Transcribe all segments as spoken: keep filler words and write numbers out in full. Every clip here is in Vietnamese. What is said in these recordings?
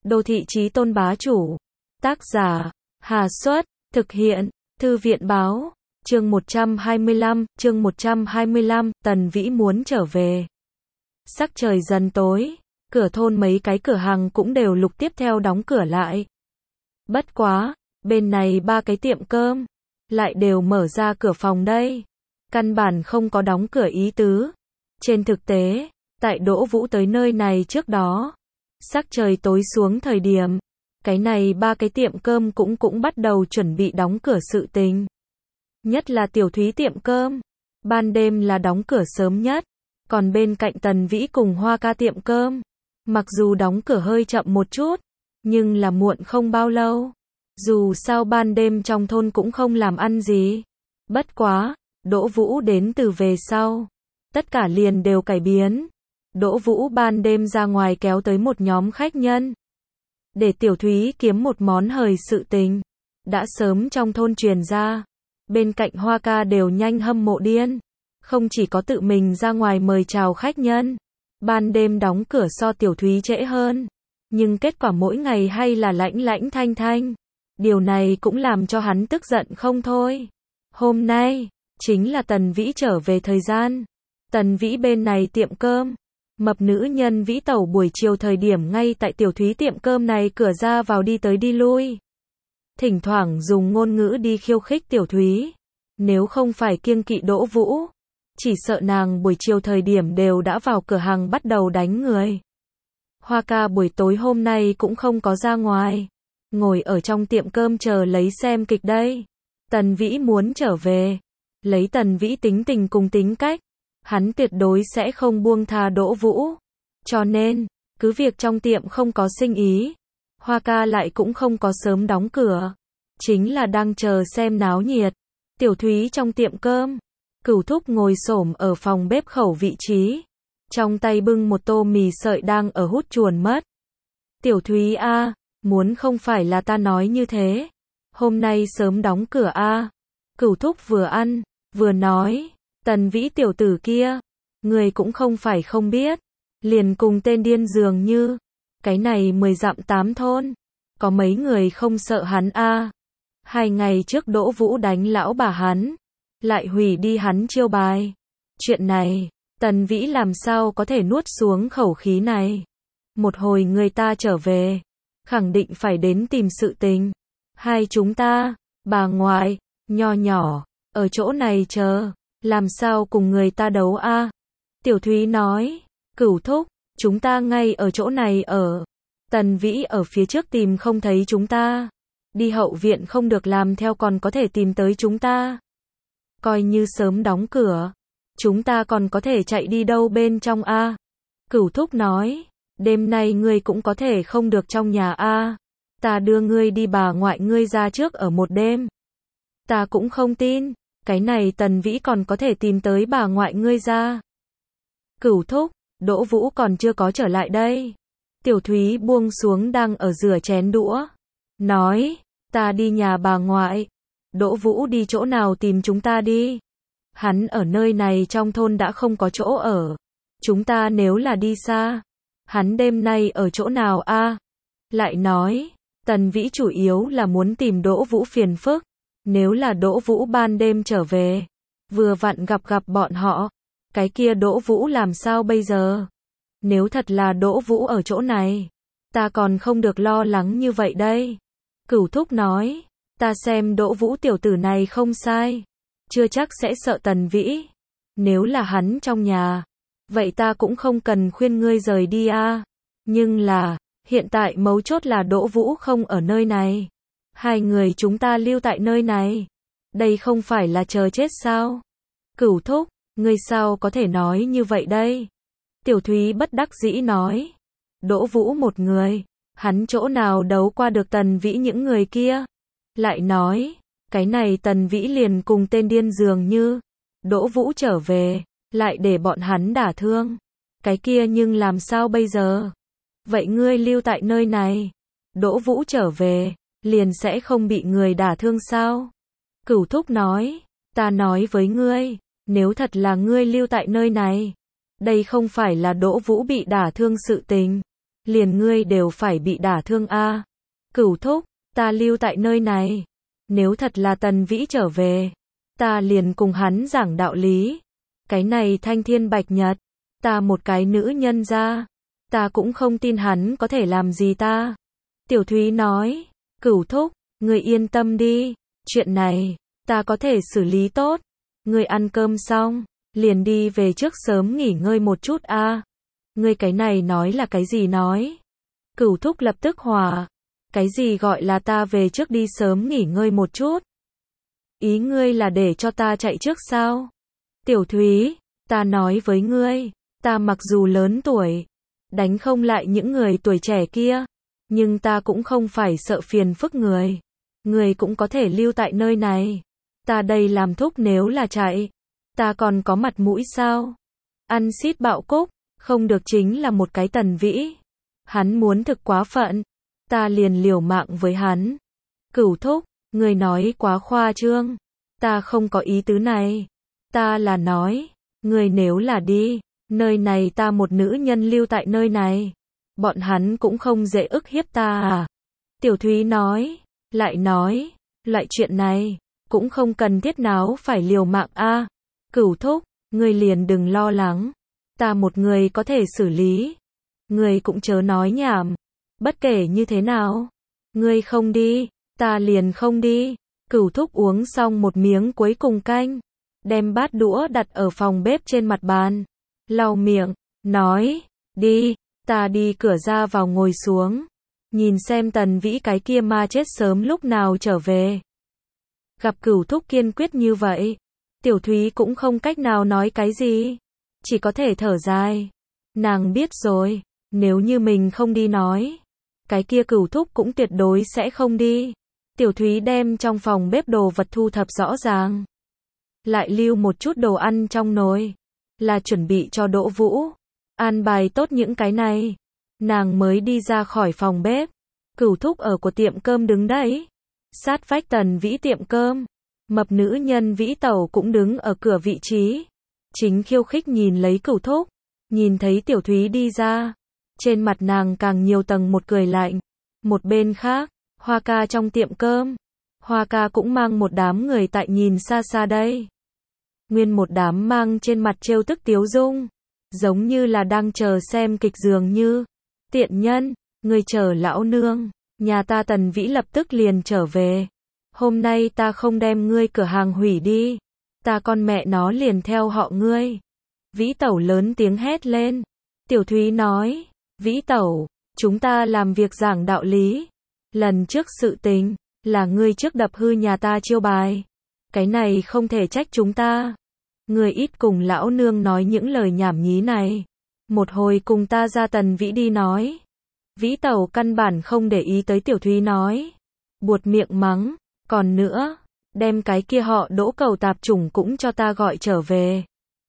Đô thị chí tôn bá chủ. Tác giả, Hà Xuất, thực hiện, Thư viện báo, chương một trăm hai mươi lăm, chương một trăm hai mươi lăm, Tần Vĩ muốn trở về. Sắc trời dần tối, cửa thôn mấy cái cửa hàng cũng đều lục tiếp theo đóng cửa lại. Bất quá, bên này ba cái tiệm cơm, lại đều mở ra cửa phòng đây. Căn bản không có đóng cửa ý tứ. Trên thực tế, tại Đỗ Vũ tới nơi này trước đó, sắc trời tối xuống thời điểm, cái này ba cái tiệm cơm cũng cũng bắt đầu chuẩn bị đóng cửa sự tình. Nhất là Tiểu Thúy tiệm cơm, ban đêm là đóng cửa sớm nhất, còn bên cạnh Tần Vĩ cùng Hoa Ca tiệm cơm, mặc dù đóng cửa hơi chậm một chút, nhưng là muộn không bao lâu. Dù sao ban đêm trong thôn cũng không làm ăn gì. Bất quá, Đỗ Vũ đến từ về sau, tất cả liền đều cải biến. Đỗ Vũ ban đêm ra ngoài kéo tới một nhóm khách nhân, để Tiểu Thúy kiếm một món hời sự tình, đã sớm trong thôn truyền ra. Bên cạnh Hoa Ca đều nhanh hâm mộ điên, không chỉ có tự mình ra ngoài mời chào khách nhân, ban đêm đóng cửa so Tiểu Thúy trễ hơn, nhưng kết quả mỗi ngày hay là lãnh lãnh thanh thanh. Điều này cũng làm cho hắn tức giận không thôi. Hôm nay, chính là Tần Vĩ trở về thời gian. Tần Vĩ bên này tiệm cơm, mập nữ nhân Vĩ Tẩu buổi chiều thời điểm ngay tại Tiểu Thúy tiệm cơm này cửa ra vào đi tới đi lui. Thỉnh thoảng dùng ngôn ngữ đi khiêu khích Tiểu Thúy. Nếu không phải kiêng kỵ Đỗ Vũ, chỉ sợ nàng buổi chiều thời điểm đều đã vào cửa hàng bắt đầu đánh người. Hoa Ca buổi tối hôm nay cũng không có ra ngoài, ngồi ở trong tiệm cơm chờ lấy xem kịch đây. Tần Vĩ muốn trở về. Lấy Tần Vĩ tính tình cùng tính cách, hắn tuyệt đối sẽ không buông tha Đỗ Vũ. Cho nên, cứ việc trong tiệm không có sinh ý, Hoa Ca lại cũng không có sớm đóng cửa, chính là đang chờ xem náo nhiệt. Tiểu Thúy trong tiệm cơm, Cửu Thúc ngồi xổm ở phòng bếp khẩu vị trí, trong tay bưng một tô mì sợi đang ở hút chuồn mất. Tiểu Thúy a, muốn không phải là ta nói như thế, hôm nay sớm đóng cửa a. Cửu Thúc vừa ăn, vừa nói, Tần Vĩ tiểu tử kia, người cũng không phải không biết, liền cùng tên điên dường như, cái này mười dặm tám thôn, có mấy người không sợ hắn a. Hai ngày trước Đỗ Vũ đánh lão bà hắn, lại hủy đi hắn chiêu bài. Chuyện này, Tần Vĩ làm sao có thể nuốt xuống khẩu khí này. Một hồi người ta trở về, khẳng định phải đến tìm sự tình. Hai chúng ta, bà ngoại, nho nhỏ, ở chỗ này chờ, làm sao cùng người ta đấu a? Tiểu Thúy nói, Cửu Thúc, chúng ta ngay ở chỗ này ở. Tần Vĩ ở phía trước tìm không thấy chúng ta, đi hậu viện không được làm theo còn có thể tìm tới chúng ta. Coi như sớm đóng cửa, chúng ta còn có thể chạy đi đâu bên trong a? Cửu Thúc nói, đêm nay ngươi cũng có thể không được trong nhà a. Ta đưa ngươi đi bà ngoại ngươi ra trước ở một đêm. Ta cũng không tin, cái này Tần Vĩ còn có thể tìm tới bà ngoại ngươi ra. Cửu Thúc, Đỗ Vũ còn chưa có trở lại đây. Tiểu Thúy buông xuống đang ở rửa chén đũa, nói, ta đi nhà bà ngoại. Đỗ Vũ đi chỗ nào tìm chúng ta đi? Hắn ở nơi này trong thôn đã không có chỗ ở. Chúng ta nếu là đi xa, hắn đêm nay ở chỗ nào a? Lại nói, Tần Vĩ chủ yếu là muốn tìm Đỗ Vũ phiền phức. Nếu là Đỗ Vũ ban đêm trở về, vừa vặn gặp gặp bọn họ, cái kia Đỗ Vũ làm sao bây giờ? Nếu thật là Đỗ Vũ ở chỗ này, ta còn không được lo lắng như vậy đây. Cửu Thúc nói, ta xem Đỗ Vũ tiểu tử này không sai, chưa chắc sẽ sợ Tần Vĩ. Nếu là hắn trong nhà, vậy ta cũng không cần khuyên ngươi rời đi a. Nhưng là, hiện tại mấu chốt là Đỗ Vũ không ở nơi này. Hai người chúng ta lưu tại nơi này, đây không phải là chờ chết sao? Cửu Thúc, ngươi sao có thể nói như vậy đây? Tiểu Thúy bất đắc dĩ nói, Đỗ Vũ một người, hắn chỗ nào đấu qua được Tần Vĩ những người kia? Lại nói, cái này Tần Vĩ liền cùng tên điên dường như, Đỗ Vũ trở về, lại để bọn hắn đả thương. Cái kia nhưng làm sao bây giờ? Vậy ngươi lưu tại nơi này, Đỗ Vũ trở về, liền sẽ không bị người đả thương sao? Cửu Thúc nói, ta nói với ngươi, nếu thật là ngươi lưu tại nơi này, đây không phải là Đỗ Vũ bị đả thương sự tình, liền ngươi đều phải bị đả thương a. Cửu thúc, ta lưu tại nơi này. Nếu thật là Tần Vĩ trở về, ta liền cùng hắn giảng đạo lý. Cái này thanh thiên bạch nhật, ta một cái nữ nhân ra, ta cũng không tin hắn có thể làm gì ta. Tiểu Thúy nói, Cửu thúc, ngươi yên tâm đi, chuyện này, ta có thể xử lý tốt. Ngươi ăn cơm xong, liền đi về trước sớm nghỉ ngơi một chút a. Ngươi cái này nói là cái gì nói? Cửu thúc lập tức hòa. Cái gì gọi là ta về trước đi sớm nghỉ ngơi một chút? Ý ngươi là để cho ta chạy trước sao? Tiểu Thúy, ta nói với ngươi, ta mặc dù lớn tuổi, đánh không lại những người tuổi trẻ kia, nhưng ta cũng không phải sợ phiền phức người. Người cũng có thể lưu tại nơi này. Ta đây làm thúc nếu là chạy, ta còn có mặt mũi sao? Ăn xít bạo cúc, không được chính là một cái Tần Vĩ. Hắn muốn thực quá phận, ta liền liều mạng với hắn. Cửu thúc, người nói quá khoa trương, ta không có ý tứ này. Ta là nói, người nếu là đi, nơi này ta một nữ nhân lưu tại nơi này, bọn hắn cũng không dễ ức hiếp ta à? Tiểu Thúy nói, lại nói, loại chuyện này, cũng không cần thiết nào phải liều mạng a. Cửu thúc, người liền đừng lo lắng, ta một người có thể xử lý. Người cũng chớ nói nhảm, bất kể như thế nào, ngươi không đi, ta liền không đi. Cửu thúc uống xong một miếng cuối cùng canh, đem bát đũa đặt ở phòng bếp trên mặt bàn, lau miệng, nói, đi, ta đi cửa ra vào ngồi xuống, nhìn xem Tần Vĩ cái kia ma chết sớm lúc nào trở về. Gặp Cửu thúc kiên quyết như vậy, Tiểu Thúy cũng không cách nào nói cái gì, chỉ có thể thở dài. Nàng biết rồi, nếu như mình không đi nói, cái kia Cửu thúc cũng tuyệt đối sẽ không đi. Tiểu Thúy đem trong phòng bếp đồ vật thu thập rõ ràng, lại lưu một chút đồ ăn trong nồi, là chuẩn bị cho Đỗ Vũ. An bài tốt những cái này, nàng mới đi ra khỏi phòng bếp. Cửu thúc ở của tiệm cơm đứng đấy, sát vách Tần Vĩ tiệm cơm. Mập nữ nhân Vĩ Tẩu cũng đứng ở cửa vị trí, chính khiêu khích nhìn lấy Cửu thúc. Nhìn thấy Tiểu Thúy đi ra, trên mặt nàng càng nhiều tầng một cười lạnh. Một bên khác, Hoa ca trong tiệm cơm, Hoa ca cũng mang một đám người tại nhìn xa xa đây. Nguyên một đám mang trên mặt trêu tức tiếu dung, giống như là đang chờ xem kịch dường như. Tiện nhân, người chờ lão nương, nhà ta Tần Vĩ lập tức liền trở về. Hôm nay ta không đem ngươi cửa hàng hủy đi, ta con mẹ nó liền theo họ ngươi. Vĩ Tẩu lớn tiếng hét lên. Tiểu Thúy nói, Vĩ Tẩu, chúng ta làm việc giảng đạo lý. Lần trước sự tình, là ngươi trước đập hư nhà ta chiêu bài. Cái này không thể trách chúng ta. Ngươi ít cùng lão nương nói những lời nhảm nhí này. Một hồi cùng ta ra Tần Vĩ đi nói. Vĩ Tẩu căn bản không để ý tới Tiểu Thúy nói. Buột miệng mắng, còn nữa, đem cái kia họ Đỗ cầu tạp chủng cũng cho ta gọi trở về.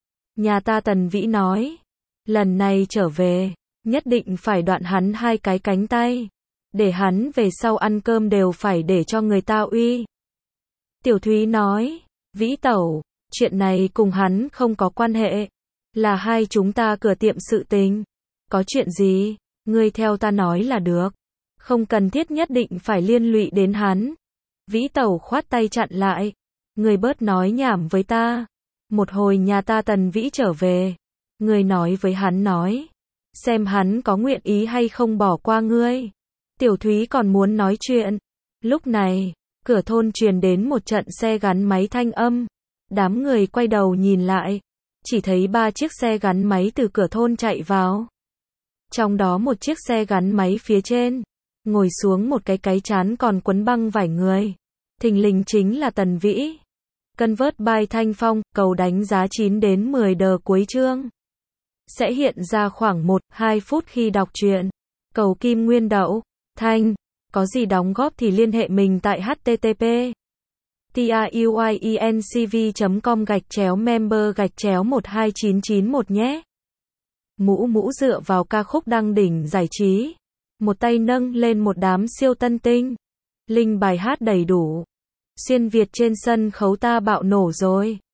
Nhà ta Tần Vĩ nói, lần này trở về, nhất định phải đoạn hắn hai cái cánh tay, để hắn về sau ăn cơm đều phải để cho người ta uy. Tiểu Thúy nói, Vĩ Tẩu, chuyện này cùng hắn không có quan hệ, là hai chúng ta cửa tiệm sự tình. Có chuyện gì, ngươi theo ta nói là được, không cần thiết nhất định phải liên lụy đến hắn. Vĩ Tẩu khoát tay chặn lại, ngươi bớt nói nhảm với ta. Một hồi nhà ta Tần Vĩ trở về, ngươi nói với hắn nói, xem hắn có nguyện ý hay không bỏ qua ngươi. Tiểu Thúy còn muốn nói chuyện. Lúc này, cửa thôn truyền đến một trận xe gắn máy thanh âm. Đám người quay đầu nhìn lại, chỉ thấy ba chiếc xe gắn máy từ cửa thôn chạy vào. Trong đó một chiếc xe gắn máy phía trên, ngồi xuống một cái cái chán còn quấn băng vải người. Thình lình chính là Tần Vĩ. Cân vớt bài thanh phong, cầu đánh giá chín đến mười đờ cuối chương. Sẽ hiện ra khoảng một đến hai phút khi đọc truyện. Cầu kim nguyên đậu, thanh. Có gì đóng góp thì liên hệ mình tại http tiuyencv chấm com gạch chéo member gạch chéo một hai chín chín một nhé. Mũ mũ dựa vào ca khúc đăng đỉnh giải trí. Một tay nâng lên một đám siêu tân tinh. Linh bài hát đầy đủ. Xuyên Việt trên sân khấu ta bạo nổ rồi.